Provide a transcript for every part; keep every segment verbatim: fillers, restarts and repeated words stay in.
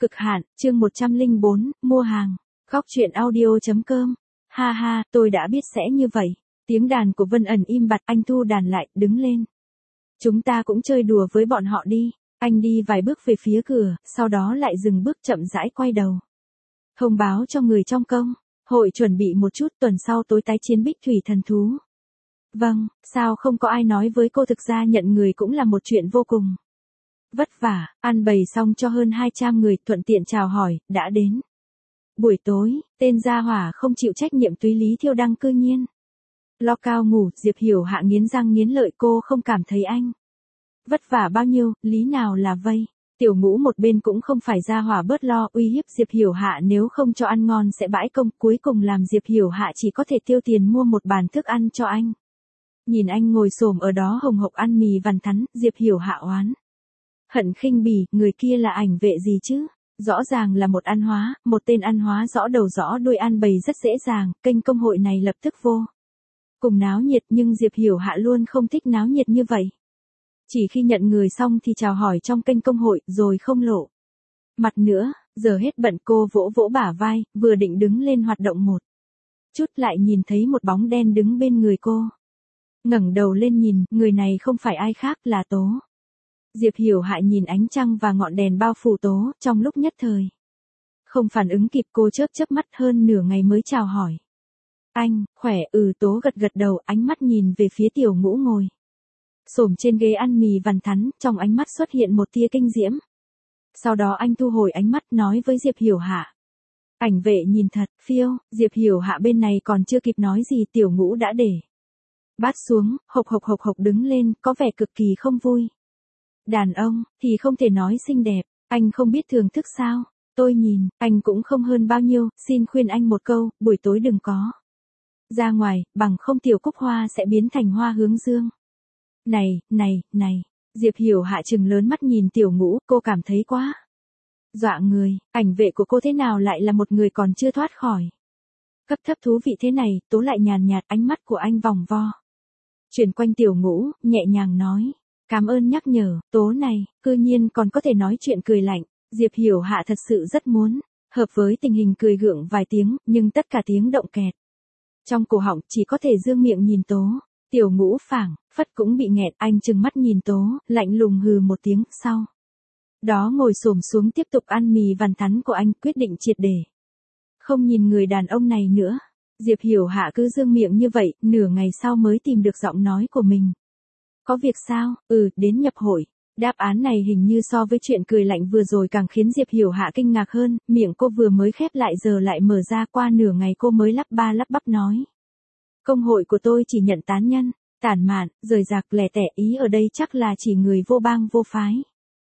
Cực hạn, chương một trăm lẻ bốn, mua hàng. Góc truyện audio.com. Ha ha, tôi đã biết sẽ như vậy. Tiếng đàn của Vân ẩn im bặt, anh thu đàn lại, đứng lên. Chúng ta cũng chơi đùa với bọn họ đi. Anh đi vài bước về phía cửa, sau đó lại dừng bước chậm rãi quay đầu. Thông báo cho người trong công. Hội chuẩn bị một chút, tuần sau tối tái chiến bích thủy thần thú. Vâng, sao không có ai nói với cô, thực ra nhận người cũng là một chuyện vô cùng vất vả. Ăn bày xong cho hơn hai trăm người, thuận tiện chào hỏi, đã đến. Buổi tối, tên gia hỏa không chịu trách nhiệm Túy Lý Thiêu Đăng cư nhiên lo cao ngủ. Diệp Hiểu Hạ nghiến răng nghiến lợi, cô không cảm thấy anh vất vả bao nhiêu, lý nào là vây. Tiểu Ngũ một bên cũng không phải gia hỏa bớt lo, uy hiếp Diệp Hiểu Hạ nếu không cho ăn ngon sẽ bãi công, cuối cùng làm Diệp Hiểu Hạ chỉ có thể tiêu tiền mua một bàn thức ăn cho anh. Nhìn anh ngồi xổm ở đó hồng hộc ăn mì vằn thắn, Diệp Hiểu Hạ oán hận khinh bỉ, người kia là ảnh vệ gì chứ? Rõ ràng là một ăn hóa, một tên ăn hóa rõ đầu rõ đuôi, ăn bày rất dễ dàng, kênh công hội này lập tức vô cùng náo nhiệt, nhưng Diệp Hiểu Hạ luôn không thích náo nhiệt như vậy. Chỉ khi nhận người xong thì chào hỏi trong kênh công hội, rồi không lộ mặt nữa. Giờ hết bận, cô vỗ vỗ bả vai, vừa định đứng lên hoạt động một chút lại nhìn thấy một bóng đen đứng bên người cô. Ngẩng đầu lên nhìn, người này không phải ai khác là Tố. Diệp Hiểu Hạ nhìn ánh trăng và ngọn đèn bao phủ Tố, trong lúc nhất thời không phản ứng kịp, cô chớp chớp mắt, hơn nửa ngày mới chào hỏi. Anh, khỏe, ừ. Tố gật gật đầu, ánh mắt nhìn về phía Tiểu Ngũ ngồi xổm trên ghế ăn mì vằn thắn, trong ánh mắt xuất hiện một tia kinh diễm. Sau đó anh thu hồi ánh mắt, nói với Diệp Hiểu Hạ. Ảnh vệ nhìn thật phiêu. Diệp Hiểu Hạ bên này còn chưa kịp nói gì, Tiểu Ngũ đã để bát xuống, hộc hộc hộc hộc đứng lên, có vẻ cực kỳ không vui. Đàn ông, thì không thể nói xinh đẹp, anh không biết thưởng thức sao? Tôi nhìn, anh cũng không hơn bao nhiêu, xin khuyên anh một câu, buổi tối đừng có ra ngoài, bằng không Tiểu Cúc Hoa sẽ biến thành hoa hướng dương. Này, này, này, Diệp Hiểu Hạ trừng lớn mắt nhìn Tiểu Ngũ, cô cảm thấy quá dọa người, ảnh vệ của cô thế nào lại là một người còn chưa thoát khỏi cấp thấp thú vị thế này. Tố lại nhàn nhạt, ánh mắt của anh vòng vo chuyển quanh Tiểu Ngũ, nhẹ nhàng nói. Cảm ơn nhắc nhở. Tố này, cư nhiên còn có thể nói chuyện cười lạnh. Diệp Hiểu Hạ thật sự rất muốn hợp với tình hình, cười gượng vài tiếng, nhưng tất cả tiếng động kẹt trong cổ họng, chỉ có thể dương miệng nhìn Tố. Tiểu Ngũ phảng phất cũng bị nghẹt, anh trừng mắt nhìn Tố, lạnh lùng hừ một tiếng, sau đó ngồi xổm xuống tiếp tục ăn mì vằn thắn của anh, quyết định triệt để không nhìn người đàn ông này nữa. Diệp Hiểu Hạ cứ dương miệng như vậy, nửa ngày sau mới tìm được giọng nói của mình. Có việc sao? Ừ, đến nhập hội. Đáp án này hình như so với chuyện cười lạnh vừa rồi càng khiến Diệp Hiểu Hạ kinh ngạc hơn, miệng cô vừa mới khép lại giờ lại mở ra, qua nửa ngày cô mới lắp ba lắp bắp nói. Công hội của tôi chỉ nhận tán nhân, tản mạn, rời rạc, lẻ tẻ, ý ở đây chắc là chỉ người vô bang vô phái.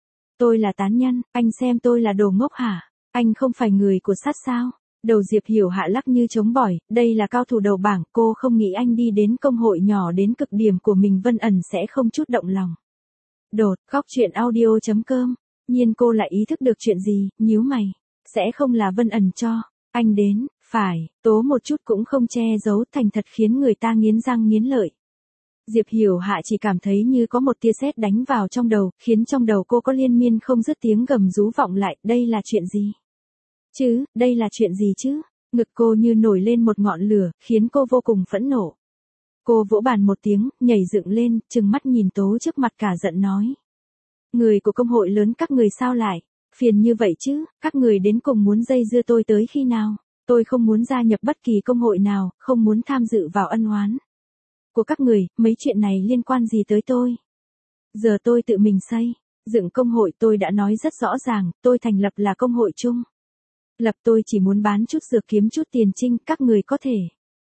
Tôi là tán nhân, anh xem tôi là đồ ngốc hả? Anh không phải người của sát sao? Đầu Diệp Hiểu Hạ lắc như trống bỏi, đây là cao thủ đầu bảng, cô không nghĩ anh đi đến công hội nhỏ đến cực điểm của mình Vân ẩn sẽ không chút động lòng. Đột, góc truyện audio.com, nhiên cô lại ý thức được chuyện gì, nhíu mày, sẽ không là Vân ẩn cho anh đến, phải. Tố một chút cũng không che giấu, thành thật khiến người ta nghiến răng nghiến lợi. Diệp Hiểu Hạ chỉ cảm thấy như có một tia sét đánh vào trong đầu, khiến trong đầu cô có liên miên không dứt tiếng gầm rú vọng lại, đây là chuyện gì? Chứ, đây là chuyện gì chứ? Ngực cô như nổi lên một ngọn lửa, khiến cô vô cùng phẫn nộ. Cô vỗ bàn một tiếng, nhảy dựng lên, trừng mắt nhìn Tố trước mặt cả giận nói. Người của công hội lớn các người sao lại phiền như vậy chứ? Các người đến cùng muốn dây dưa tôi tới khi nào? Tôi không muốn gia nhập bất kỳ công hội nào, không muốn tham dự vào ân oán của các người, mấy chuyện này liên quan gì tới tôi? Giờ tôi tự mình xây dựng công hội, tôi đã nói rất rõ ràng, tôi thành lập là công hội chung lập, tôi chỉ muốn bán chút dược kiếm chút tiền trinh, các người có thể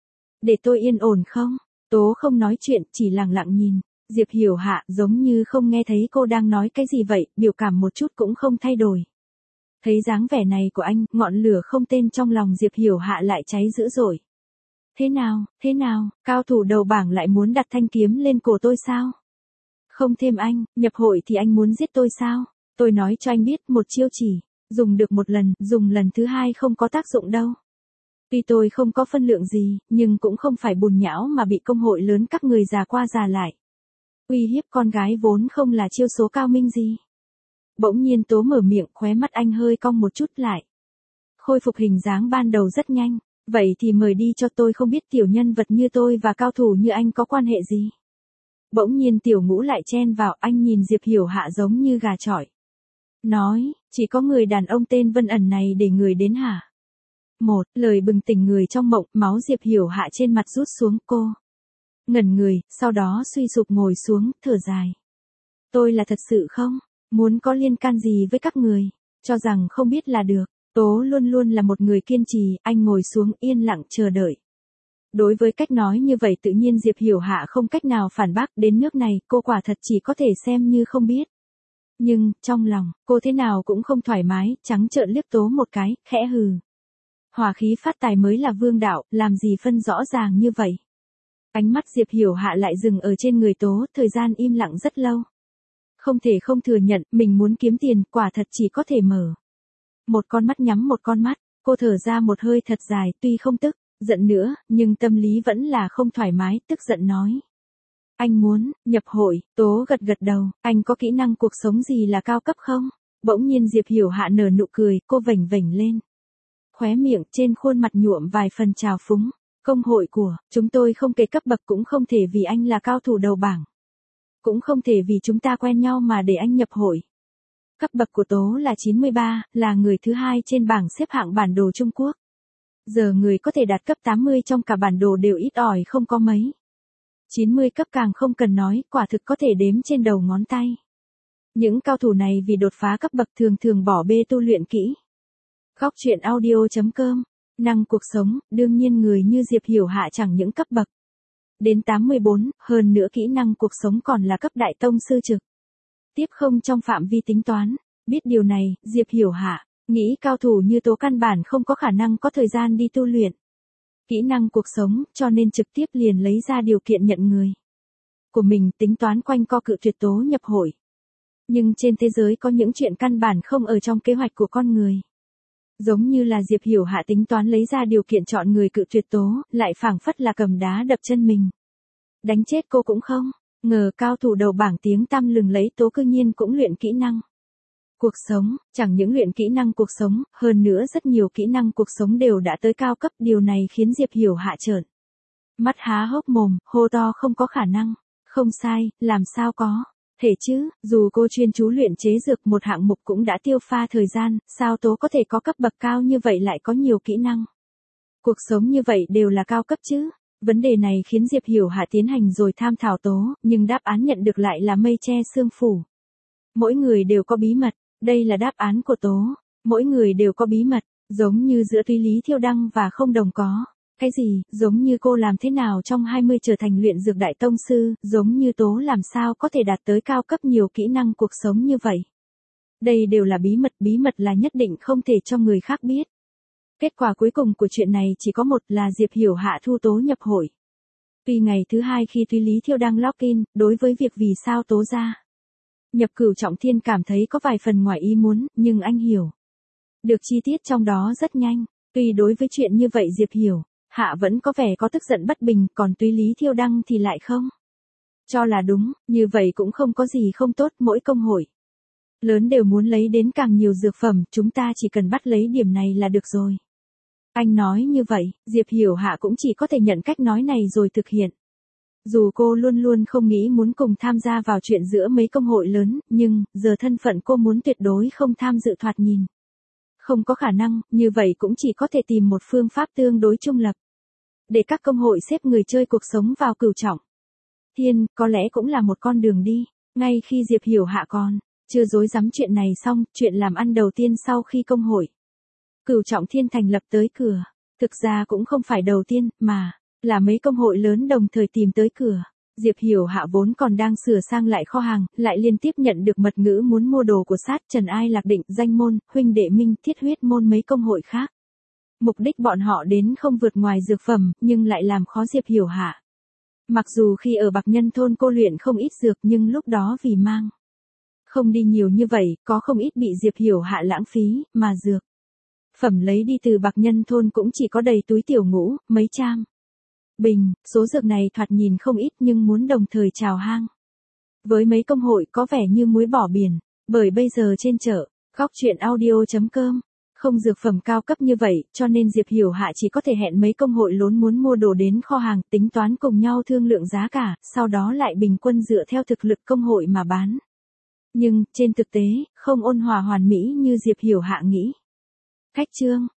để tôi yên ổn không? Tố không nói chuyện, chỉ lặng lặng nhìn Diệp Hiểu Hạ, giống như không nghe thấy cô đang nói cái gì vậy, biểu cảm một chút cũng không thay đổi. Thấy dáng vẻ này của anh, ngọn lửa không tên trong lòng Diệp Hiểu Hạ lại cháy dữ dội. Thế nào, thế nào, cao thủ đầu bảng lại muốn đặt thanh kiếm lên cổ tôi sao? Không thêm anh, nhập hội thì anh muốn giết tôi sao? Tôi nói cho anh biết, một chiêu chỉ dùng được một lần, dùng lần thứ hai không có tác dụng đâu. Tuy tôi không có phân lượng gì, nhưng cũng không phải bùn nhão mà bị công hội lớn các người già qua già lại uy hiếp, con gái vốn không là chiêu số cao minh gì. Bỗng nhiên Tố mở miệng, khóe mắt anh hơi cong một chút lại. Khôi phục hình dáng ban đầu rất nhanh. Vậy thì mời đi cho tôi, không biết tiểu nhân vật như tôi và cao thủ như anh có quan hệ gì. Bỗng nhiên Tiểu Ngũ lại chen vào, anh nhìn Diệp Hiểu Hạ giống như gà chọi. Nói, chỉ có người đàn ông tên Vân Ẩn này để người đến hả? Một, lời bừng tỉnh người trong mộng, máu Diệp Hiểu Hạ trên mặt rút xuống, cô ngẩn người, sau đó suy sụp ngồi xuống, thở dài. Tôi là thật sự không muốn có liên can gì với các người, cho rằng không biết là được. Tố luôn luôn là một người kiên trì, anh ngồi xuống yên lặng chờ đợi. Đối với cách nói như vậy tự nhiên Diệp Hiểu Hạ không cách nào phản bác, đến nước này cô quả thật chỉ có thể xem như không biết. Nhưng, trong lòng, cô thế nào cũng không thoải mái, trắng trợn liếc Tố một cái, khẽ hừ. Hỏa khí phát tài mới là vương đạo, làm gì phân rõ ràng như vậy. Ánh mắt Diệp Hiểu Hạ lại dừng ở trên người Tố, thời gian im lặng rất lâu. Không thể không thừa nhận, mình muốn kiếm tiền, quả thật chỉ có thể mở một con mắt nhắm một con mắt, cô thở ra một hơi thật dài, tuy không tức giận nữa, nhưng tâm lý vẫn là không thoải mái, tức giận nói. Anh muốn nhập hội. Tố gật gật đầu, anh có kỹ năng cuộc sống gì là cao cấp không? Bỗng nhiên Diệp Hiểu Hạ nở nụ cười, cô vểnh vểnh lên. Khóe miệng trên khuôn mặt nhuộm vài phần trào phúng. Công hội của chúng tôi không kể cấp bậc, cũng không thể vì anh là cao thủ đầu bảng. Cũng không thể vì chúng ta quen nhau mà để anh nhập hội. Cấp bậc của Tố là chín mươi ba, là người thứ hai trên bảng xếp hạng bản đồ Trung Quốc. Giờ người có thể đạt cấp tám mươi trong cả bản đồ đều ít ỏi không có mấy. chín mươi cấp càng không cần nói, quả thực có thể đếm trên đầu ngón tay. Những cao thủ này vì đột phá cấp bậc thường thường bỏ bê tu luyện kỹ. Góc truyện audio chấm com. Năng cuộc sống, đương nhiên người như Diệp Hiểu Hạ chẳng những cấp bậc đến tám mươi bốn, hơn nữa kỹ năng cuộc sống còn là cấp đại tông sư trực tiếp không trong phạm vi tính toán. Biết điều này, Diệp Hiểu Hạ nghĩ cao thủ như Tố căn bản không có khả năng có thời gian đi tu luyện kỹ năng cuộc sống, cho nên trực tiếp liền lấy ra điều kiện nhận người của mình, tính toán quanh co cự tuyệt Tố nhập hội. Nhưng trên thế giới có những chuyện căn bản không ở trong kế hoạch của con người. Giống như là Diệp Hiểu Hạ tính toán lấy ra điều kiện chọn người cự tuyệt Tố, lại phảng phất là cầm đá đập chân mình. Đánh chết cô cũng không ngờ cao thủ đầu bảng tiếng tăm lừng lấy Tố cư nhiên cũng luyện kỹ năng cuộc sống, chẳng những luyện kỹ năng cuộc sống, hơn nữa rất nhiều kỹ năng cuộc sống đều đã tới cao cấp, điều này khiến Diệp Hiểu Hạ trợn mắt há hốc mồm, hô to không có khả năng. Không sai, làm sao có thể chứ, dù cô chuyên chú luyện chế dược một hạng mục cũng đã tiêu pha thời gian, sao Tố có thể có cấp bậc cao như vậy lại có nhiều kỹ năng cuộc sống như vậy đều là cao cấp chứ. Vấn đề này khiến Diệp Hiểu Hạ tiến hành rồi tham thảo Tố, nhưng đáp án nhận được lại là mây che sương phủ. Mỗi người đều có bí mật, đây là đáp án của Tố. Mỗi người đều có bí mật, giống như giữa Tuy Lý Thiêu Đăng và Không Đồng có. Cái gì, giống như cô làm thế nào trong hai mươi trở thành luyện dược đại tông sư, giống như Tố làm sao có thể đạt tới cao cấp nhiều kỹ năng cuộc sống như vậy. Đây đều là bí mật, bí mật là nhất định không thể cho người khác biết. Kết quả cuối cùng của chuyện này chỉ có một là Diệp Hiểu Hạ thu Tố nhập hội. Tuy ngày thứ hai khi Tuy Lý Thiêu Đăng login, đối với việc vì sao Tố ra nhập Cửu Trọng Thiên cảm thấy có vài phần ngoài ý muốn, nhưng anh hiểu được chi tiết trong đó rất nhanh. Tuy đối với chuyện như vậy Diệp Hiểu Hạ vẫn có vẻ có tức giận bất bình, còn Tuy Lý Thiêu Đăng thì lại không cho là đúng, như vậy cũng không có gì không tốt, mỗi công hội lớn đều muốn lấy đến càng nhiều dược phẩm, chúng ta chỉ cần bắt lấy điểm này là được rồi. Anh nói như vậy, Diệp Hiểu Hạ cũng chỉ có thể nhận cách nói này rồi thực hiện. Dù cô luôn luôn không nghĩ muốn cùng tham gia vào chuyện giữa mấy công hội lớn, nhưng, giờ thân phận cô muốn tuyệt đối không tham dự thoạt nhìn không có khả năng, như vậy cũng chỉ có thể tìm một phương pháp tương đối trung lập. Để các công hội xếp người chơi cuộc sống vào Cửu Trọng Thiên, có lẽ cũng là một con đường đi. Ngay khi Diệp Hiểu Hạ còn chưa rối rắm chuyện này xong, chuyện làm ăn đầu tiên sau khi công hội Cửu Trọng Thiên thành lập tới cửa. Thực ra cũng không phải đầu tiên, mà là mấy công hội lớn đồng thời tìm tới cửa. Diệp Hiểu Hạ vốn còn đang sửa sang lại kho hàng, lại liên tiếp nhận được mật ngữ muốn mua đồ của sát Trần Ai Lạc Định, Danh Môn, Huynh Đệ Minh, Thiết Huyết Môn mấy công hội khác. Mục đích bọn họ đến không vượt ngoài dược phẩm, nhưng lại làm khó Diệp Hiểu Hạ. Mặc dù khi ở Bạc Nhân Thôn cô luyện không ít dược, nhưng lúc đó vì mang không đi nhiều như vậy, có không ít bị Diệp Hiểu Hạ lãng phí, mà dược phẩm lấy đi từ Bạc Nhân Thôn cũng chỉ có đầy túi tiểu ngũ, mấy trăm bình. Số dược này thoạt nhìn không ít nhưng muốn đồng thời chào hang với mấy công hội có vẻ như muối bỏ biển. Bởi bây giờ trên chợ, góc chuyện audio chấm com, không dược phẩm cao cấp như vậy, cho nên Diệp Hiểu Hạ chỉ có thể hẹn mấy công hội lớn muốn mua đồ đến kho hàng, tính toán cùng nhau thương lượng giá cả, sau đó lại bình quân dựa theo thực lực công hội mà bán. Nhưng, trên thực tế, không ôn hòa hoàn mỹ như Diệp Hiểu Hạ nghĩ. Khách trương